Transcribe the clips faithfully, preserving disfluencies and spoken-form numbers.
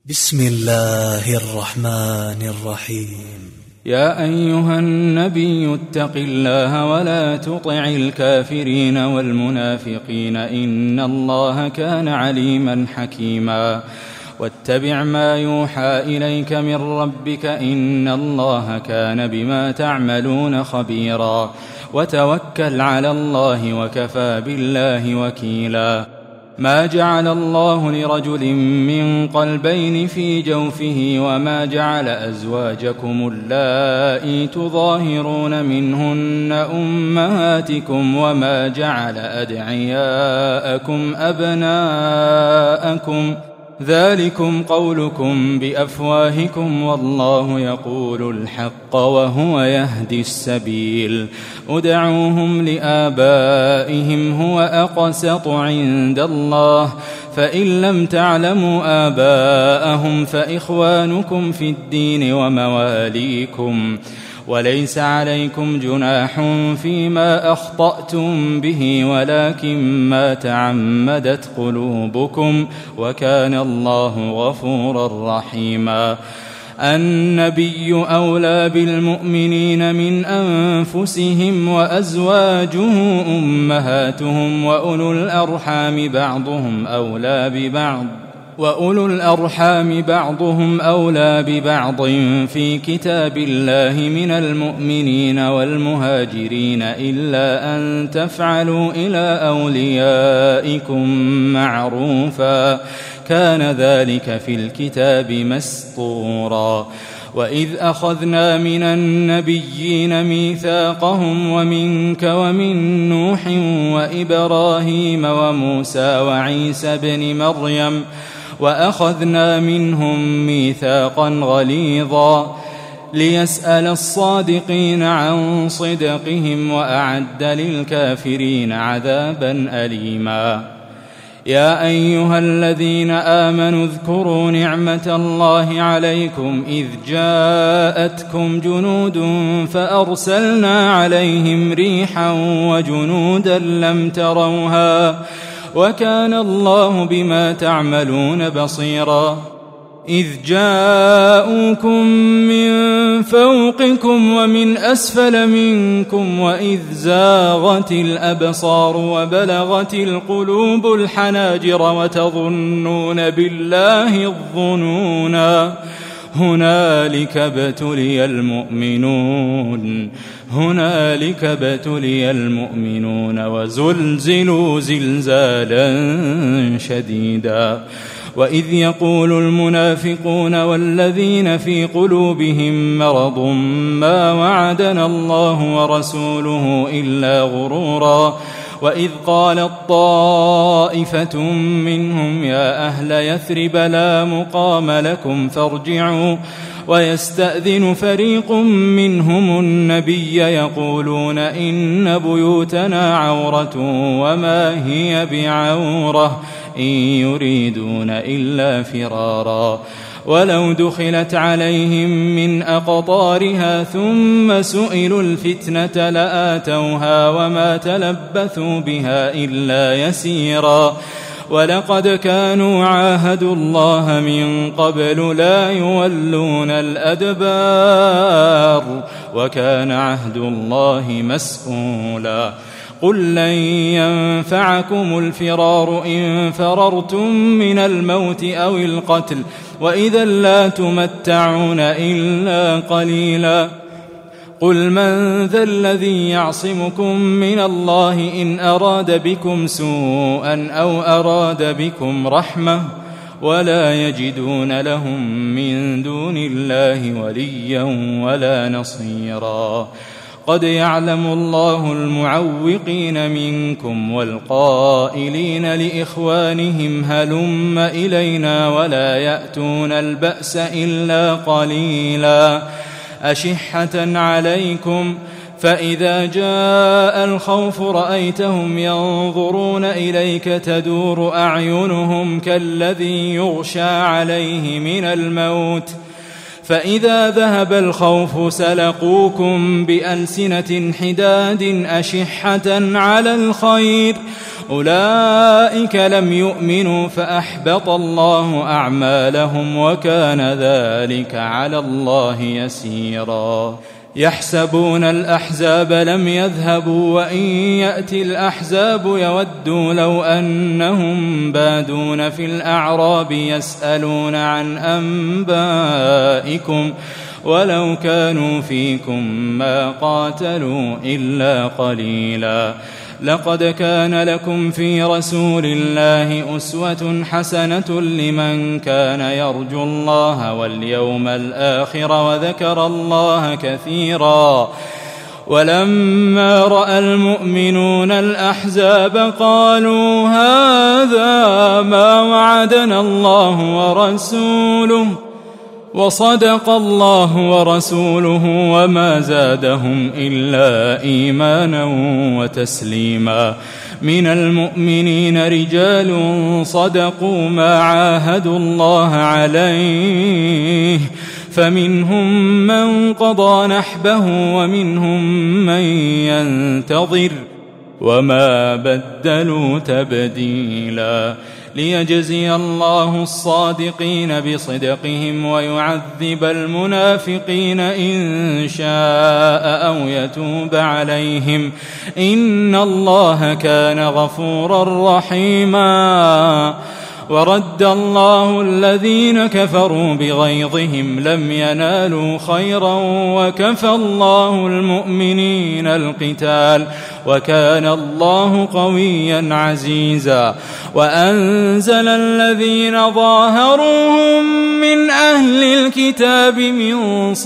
بسم الله الرحمن الرحيم. يا أيها النبي اتق الله ولا تطع الكافرين والمنافقين إن الله كان عليما حكيما واتبع ما يوحى إليك من ربك إن الله كان بما تعملون خبيرا وتوكل على الله وكفى بالله وكيلا. ما جعل الله لرجل من قلبين في جوفه وما جعل أزواجكم اللائي تظاهرون منهن أمهاتكم وما جعل أدعياءكم أبناءكم ذلكم قولكم بأفواهكم والله يقول الحق وهو يهدي السبيل. ادعوهم لآبائهم هو أقسط عند الله فإن لم تعلموا آباءهم فإخوانكم في الدين ومواليكم وليس عليكم جناح فيما أخطأتم به ولكن ما تعمدت قلوبكم وكان الله غفورا رحيما. النبي أولى بالمؤمنين من أنفسهم وأزواجه أمهاتهم وأولو الأرحام بعضهم أولى ببعض وأولو الأرحام بعضهم أولى ببعض في كتاب الله من المؤمنين والمهاجرين إلا أن تفعلوا إلى أوليائكم معروفا كان ذلك في الكتاب مسطورا. وإذ أخذنا من النبيين ميثاقهم ومنك ومن نوح وإبراهيم وموسى وعيسى بن مريم وأخذنا منهم ميثاقا غليظا ليسأل الصادقين عن صدقهم وأعد للكافرين عذابا أليما. يا أيها الذين آمنوا اذكروا نعمة الله عليكم إذ جاءتكم جنود فأرسلنا عليهم ريحا وجنودا لم تروها وكان الله بما تعملون بصيرا. إذ جاءوكم من فوقكم ومن أسفل منكم وإذ زاغت الأبصار وبلغت القلوب الحناجر وتظنون بالله الظنونا هنالك ابتلي المؤمنون هنالك ابتلي المؤمنون وزلزلوا زلزالا شديدا. وإذ يقول المنافقون والذين في قلوبهم مرض ما وعدنا الله ورسوله إلا غرورا. وإذ قالت طائفة منهم يا أهل يثرب لا مقام لكم فارجعوا ويستأذن فريق منهم النبي يقولون إن بيوتنا عورة وما هي بعورة إن يريدون إلا فرارا. ولو دخلت عليهم من أقطارها ثم سئلوا الفتنة لآتوها وما تلبثوا بها إلا يسيرا. ولقد كانوا عاهدوا الله من قبل لا يولون الأدبار وكان عهد الله مسؤولا. قل لن ينفعكم الفرار إن فررتم من الموت أو القتل وإذا لا تمتعون إلا قليلا. قل من ذا الذي يعصمكم من الله إن أراد بكم سوءا أو أراد بكم رحمة ولا يجدون لهم من دون الله وليا ولا نصيرا. قد يعلم الله المعوقين منكم والقائلين لإخوانهم هلم إلينا ولا يأتون البأس إلا قليلا أشحة عليكم فإذا جاء الخوف رأيتهم ينظرون إليك تدور أعينهم كالذي يغشى عليه من الموت فإذا ذهب الخوف سلقوكم بألسنة حداد أشحة على الخير أولئك لم يؤمنوا فأحبط الله أعمالهم وكان ذلك على الله يسيرا يحسبون الأحزاب لم يذهبوا وإن يأتي الأحزاب يودوا لو أنهم بادون في الأعراب يسألون عن أنبائكم ولو كانوا فيكم ما قاتلوا إلا قليلا لقد كان لكم في رسول الله أسوة حسنة لمن كان يرجو الله واليوم الآخر وذكر الله كثيرا ولما رأى المؤمنون الأحزاب قالوا هذا ما وعدنا الله ورسوله وصدق الله ورسوله وما زادهم إلا إيمانا وتسليما من المؤمنين رجال صدقوا ما عاهدوا الله عليه فمنهم من قضى نحبه ومنهم من ينتظر وما بدلوا تبديلا ليجزي الله الصادقين بصدقهم ويعذب المنافقين إن شاء أو يتوب عليهم إن الله كان غفورا رحيما ورد الله الذين كفروا بغيظهم لم ينالوا خيرا وكفى الله المؤمنين القتال وكان الله قويا عزيزا وأنزل الذين ظاهروهم من أهل الكتاب من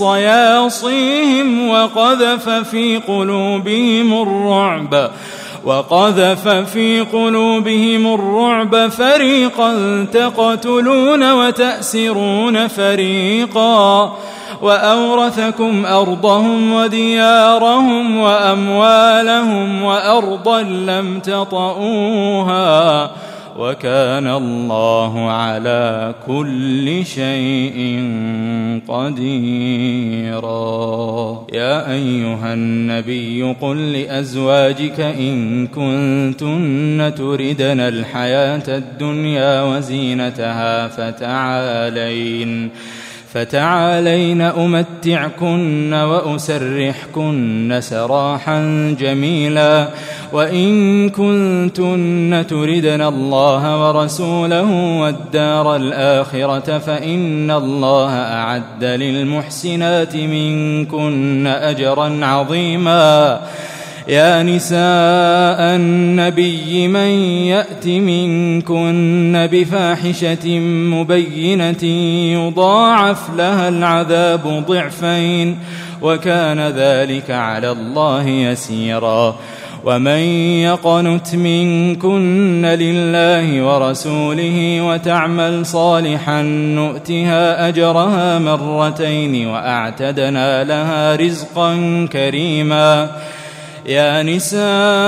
صياصيهم وقذف في قلوبهم الرعب وقذف في قلوبهم الرعب فريقا تقتلون وتأسرون فريقا وأورثكم أرضهم وديارهم وأموالهم وأرضا لم تطئوها وكان الله على كل شيء قديرا يا أيها النبي قل لأزواجك إن كنتن تردن الحياة الدنيا وزينتها فتعالين فتعالين أمتعكن وأسرحكن سراحا جميلا وإن كنتن تردن الله ورسوله والدار الآخرة فإن الله أعد للمحسنات منكن أجرا عظيما يا نساء النبي من يأت منكن بفاحشة مبينة يضاعف لها العذاب ضعفين وكان ذلك على الله يسيرا ومن يقنت منكن لله ورسوله وتعمل صالحا نؤتها أجرها مرتين وأعتدنا لها رزقا كريما يا نساء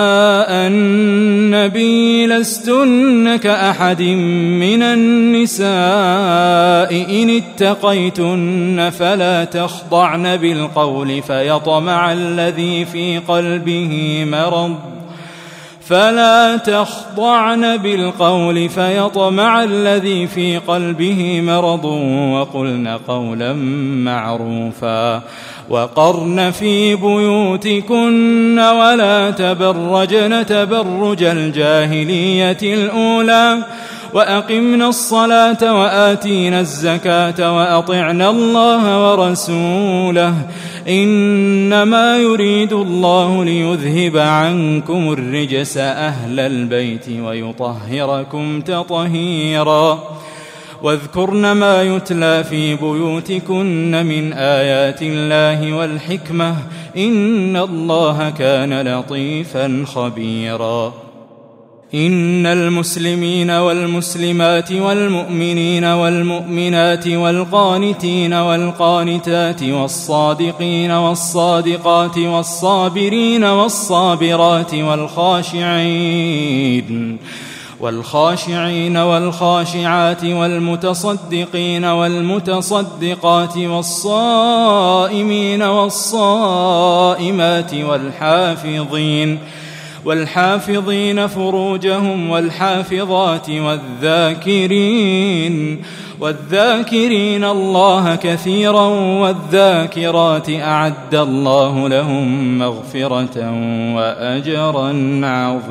النبي لستن كأحد من النساء إن اتقيتن فلا تخضعن بالقول فيطمع الذي في قلبه مرض فلا تخضعن بالقول فيطمع الذي في قلبه مرض وقلن قولا معروفا وقرن في بيوتكن ولا تبرجن تبرج الجاهلية الأولى وأقمنا الصلاة وآتينا الزكاة وأطعنا الله ورسوله إنما يريد الله ليذهب عنكم الرجس أهل البيت ويطهركم تطهيرا واذكرن ما يتلى في بيوتكن من آيات الله والحكمة إن الله كان لطيفا خبيرا إن المسلمين والمسلمات والمؤمنين والمؤمنات والقانتين والقانتات والصادقين والصادقات والصابرين والصابرات والخاشعين والخاشعين والخاشعات والمتصدقين والمتصدقات والصائمين والصائمات والحافظين والحافظين فروجهم والحافظات والذاكرين والذاكرين الله كثيرا والذاكرات أعد الله لهم مغفرة وأجرا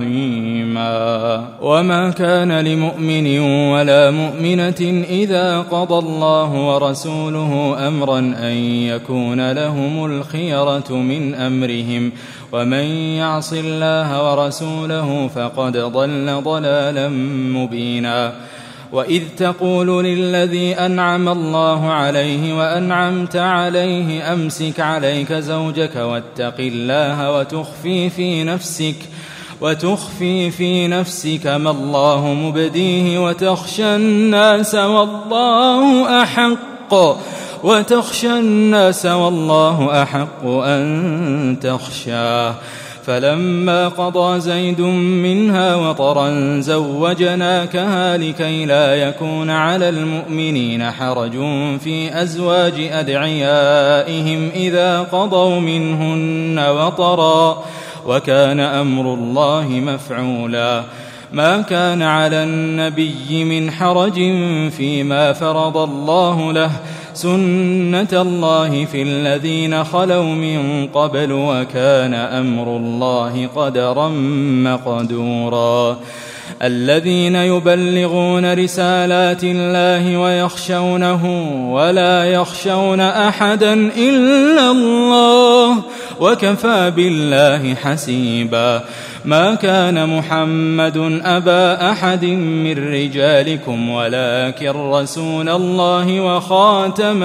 عظيما. وما كان لمؤمن ولا مؤمنة إذا قضى الله ورسوله أمرا أن يكون لهم الخيرة من أمرهم ومن يعص الله ورسوله فقد ضل ضلالا مبينا. وإذ تقول للذي أنعم الله عليه وأنعمت عليه أمسك عليك زوجك واتق الله وتخفي في نفسك وتخفي في نفسك ما الله مبديه وتخشى الناس والله أحق وتخشى الناس والله أحق أن تخشاه. فلما قضى زيد منها وطرا زوجناكها لكي لا يكون على المؤمنين حرج في أزواج أدعيائهم إذا قضوا منهن وطرا وكان أمر الله مفعولا. ما كان على النبي من حرج فيما فرض الله له سنة الله في الذين خلوا من قبل وكان أمر الله قدرا مقدورا. الذين يبلغون رسالات الله ويخشونه ولا يخشون أحدا إلا الله وكفى بالله حسيبا. ما كان محمد أبا أحد من رجالكم ولكن رسول الله وخاتم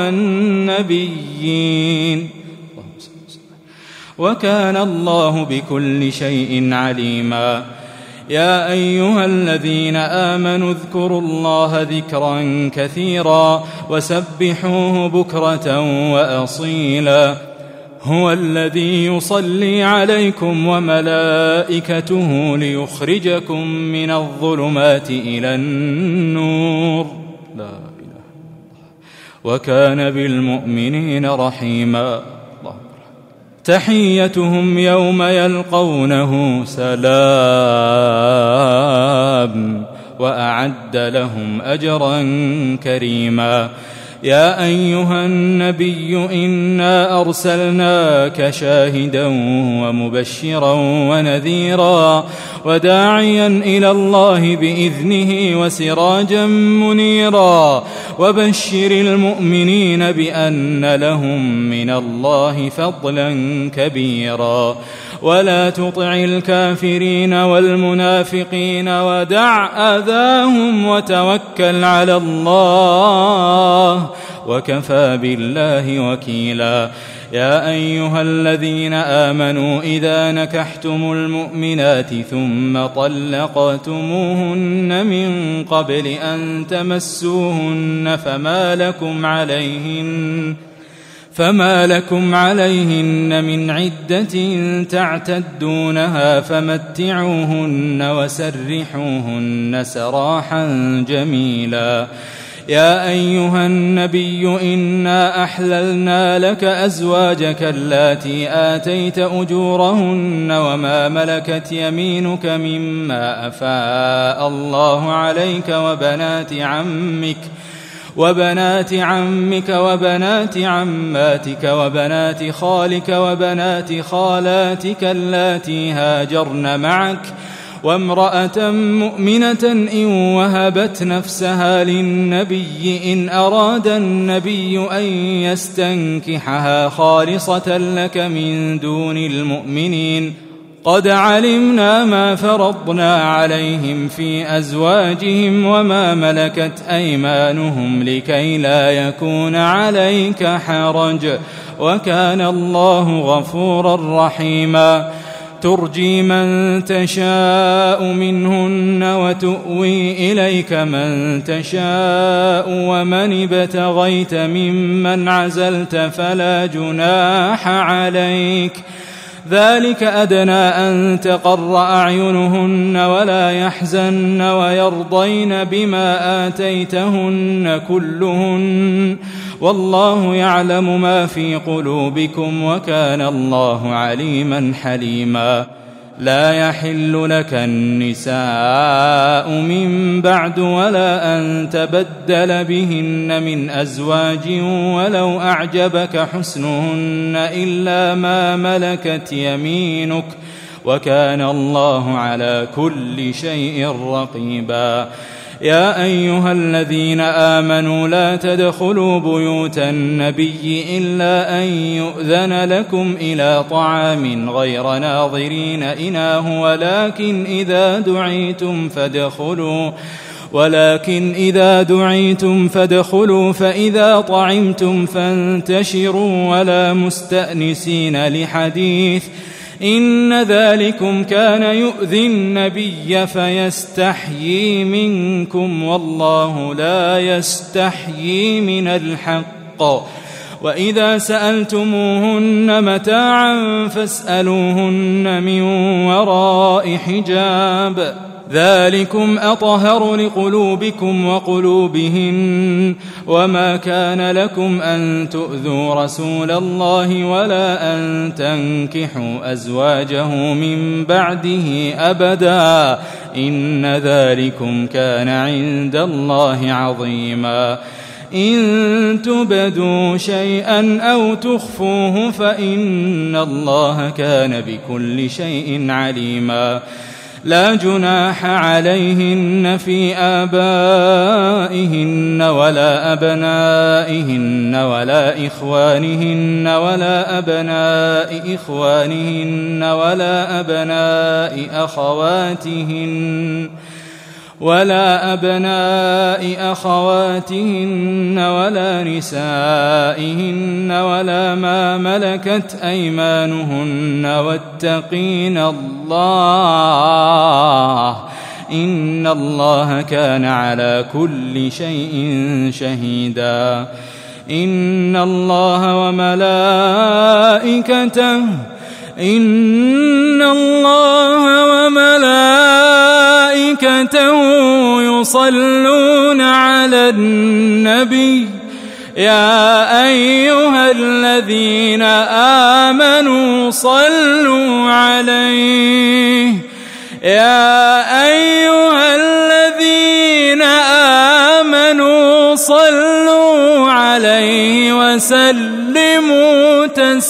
النبيين وكان الله بكل شيء عليما. يا أيها الذين آمنوا اذكروا الله ذكرا كثيرا وسبحوه بكرة وأصيلا. هو الذي يصلي عليكم وملائكته ليخرجكم من الظلمات إلى النور لا إله إلا الله وكان بالمؤمنين رحيما. تحيتهم يوم يلقونه سلام وأعد لهم أجرا كريما. يا أيها النبي إنا أرسلناك شاهدا ومبشرا ونذيرا وداعيا إلى الله بإذنه وسراجا منيرا وبشر المؤمنين بأن لهم من الله فضلا كبيرا. ولا تطع الكافرين والمنافقين ودع أذاهم وتوكل على الله وكفى بالله وكيلا. يا أيها الذين آمنوا إذا نكحتم المؤمنات ثم طلقتموهن من قبل أن تمسوهن فما لكم عليهن فما لكم عليهن من عدة تعتدونها فمتعوهن وسرحوهن سراحا جميلا. يا أيها النبي إنا أحللنا لك أزواجك اللاتي آتيت أجورهن وما ملكت يمينك مما أفاء الله عليك وبنات عمك وبنات عمك وبنات عماتك وبنات خالك وبنات خالاتك اللاتي هاجرن معك وامرأة مؤمنة إن وهبت نفسها للنبي إن أراد النبي أن يستنكحها خالصة لك من دون المؤمنين قد علمنا ما فرضنا عليهم في أزواجهم وما ملكت أيمانهم لكي لا يكون عليك حرج وكان الله غفورا رحيما. ترجي من تشاء منهن وتؤوي إليك من تشاء ومن ابتغيت ممن عزلت فلا جناح عليك ذلك أدنى أن تقر أعينهن ولا يحزن ويرضين بما آتيتهن كلهن والله يعلم ما في قلوبكم وكان الله عليما حليما. لا يحل لك النساء من بعد ولا أن تبدل بهن من أزواج ولو أعجبك حسنهن إلا ما ملكت يمينك وكان الله على كل شيء رقيبا. يا أيها الذين آمنوا لا تدخلوا بيوت النبي إلا أن يؤذن لكم إلى طعام غير ناظرين إناه ولكن إذا دعيتم فادخلوا ولكن إذا دعيتم فادخلوا فإذا طعمتم فانتشروا ولا مستأنسين لحديث إن ذلكم كان يؤذي النبي فيستحيي منكم والله لا يستحيي من الحق. وإذا سألتموهن متاعا فاسألوهن من وراء حجاب ذلكم أطهر لقلوبكم وقلوبهن وما كان لكم أن تؤذوا رسول الله ولا أن تنكحوا أزواجه من بعده أبدا إن ذلكم كان عند الله عظيما. إن تبدوا شيئا أو تخفوه فإن الله كان بكل شيء عليما. لا جناح عليهن في آبائهن ولا أبنائهن ولا إخوانهن ولا أبناء إخوانهن ولا أبناء أخواتهن ولا أبناء أخواتهن ولا نسائهن ولا ما ملكت أيمانهن واتقين الله إن الله كان على كل شيء شهيدا. إن الله وملائكته إن الله وملائكته يصلون على النبي يا أيها الذين آمنوا صلوا عليه يا أيها الذين آمنوا صلوا عليه وسلموا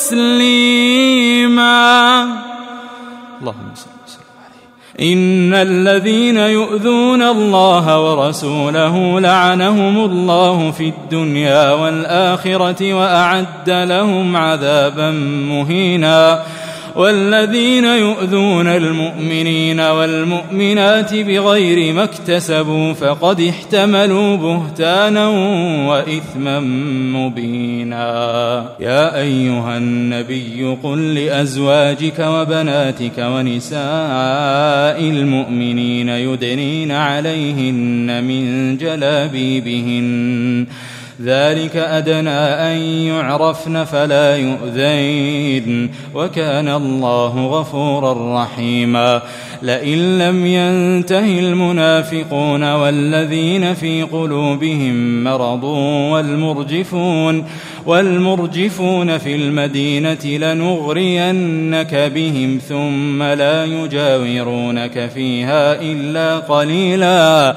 تسليما. اللهم صل وسلم عليه. إن الذين يؤذون الله ورسوله لعنهم الله في الدنيا والآخرة وأعد لهم عذابا مهينا. والذين يؤذون المؤمنين والمؤمنات بغير ما اكتسبوا فقد احتملوا بهتانا وإثما مبينا. يا أيها النبي قل لأزواجك وبناتك ونساء المؤمنين يدنين عليهن من جلابيبهن ذلك أدنى أن يعرفن فلا يؤذين وكان الله غفورا رحيما. لئن لم ينته المنافقون والذين في قلوبهم مرض والمرجفون والمرجفون في المدينة لنغرينك بهم ثم لا يجاورونك فيها إلا قليلا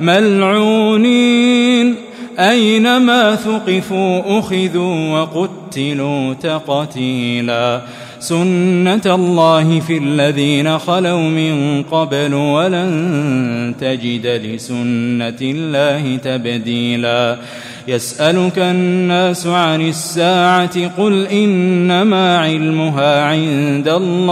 ملعونين أينما ثقفوا أخذوا وقتلوا تقتيلا. سنة الله في الذين خلوا من قبل ولن تجد لسنة الله تبديلا. يسألك الناس عن الساعة قل إنما علمها عند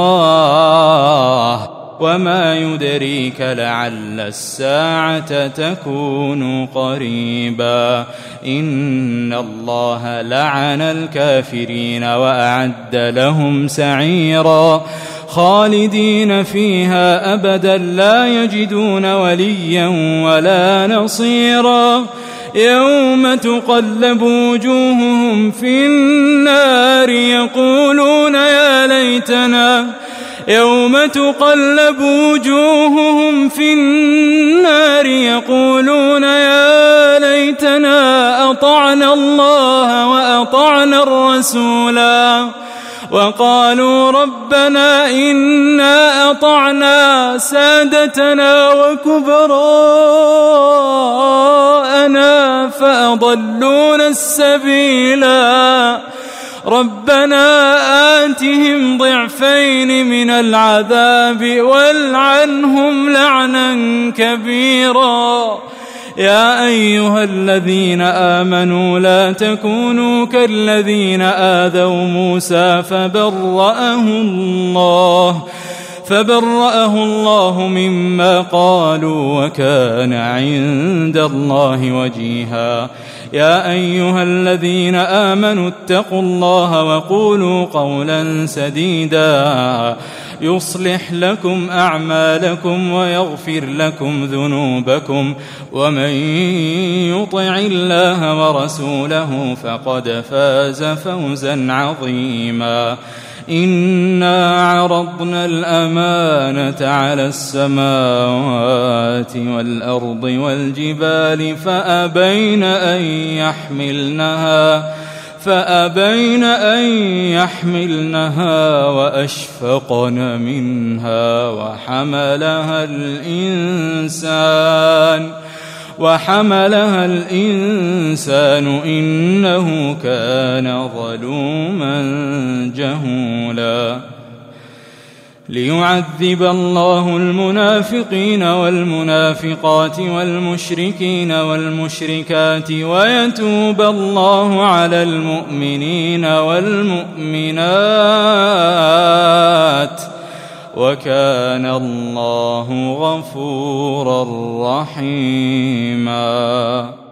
الله وما يدريك لعل الساعة تكون قريبا. إن الله لعن الكافرين وأعد لهم سعيرا خالدين فيها أبدا لا يجدون وليا ولا نصيرا. يوم تقلب وجوههم في النار يقولون يا ليتنا يوم تقلب وجوههم في النار يقولون يا ليتنا أطعنا الله وأطعنا الرسولا وقالوا ربنا إنا أطعنا سادتنا وكبراءنا فأضلونا السبيلا ربنا آتهم ضعفين من العذاب والعنهم لعنا كبيرا يا أيها الذين آمنوا لا تكونوا كالذين آذوا موسى فبرأه الله فبرأه الله مما قالوا وكان عند الله وجيها يا أيها الذين آمنوا اتقوا الله وقولوا قولا سديدا يصلح لكم أعمالكم ويغفر لكم ذنوبكم ومن يطع الله ورسوله فقد فاز فوزا عظيما إنا عرضنا الأمانة على السماوات والأرض والجبال فأبين أن يحملنها فأبين أن يحملنها وأشفقن منها وحملها الإنسان وحملها الإنسان إنه كان ظلوما جهولا ليعذب الله المنافقين والمنافقات والمشركين والمشركات ويتوب الله على المؤمنين والمؤمنات وكان الله غفورا رحيما.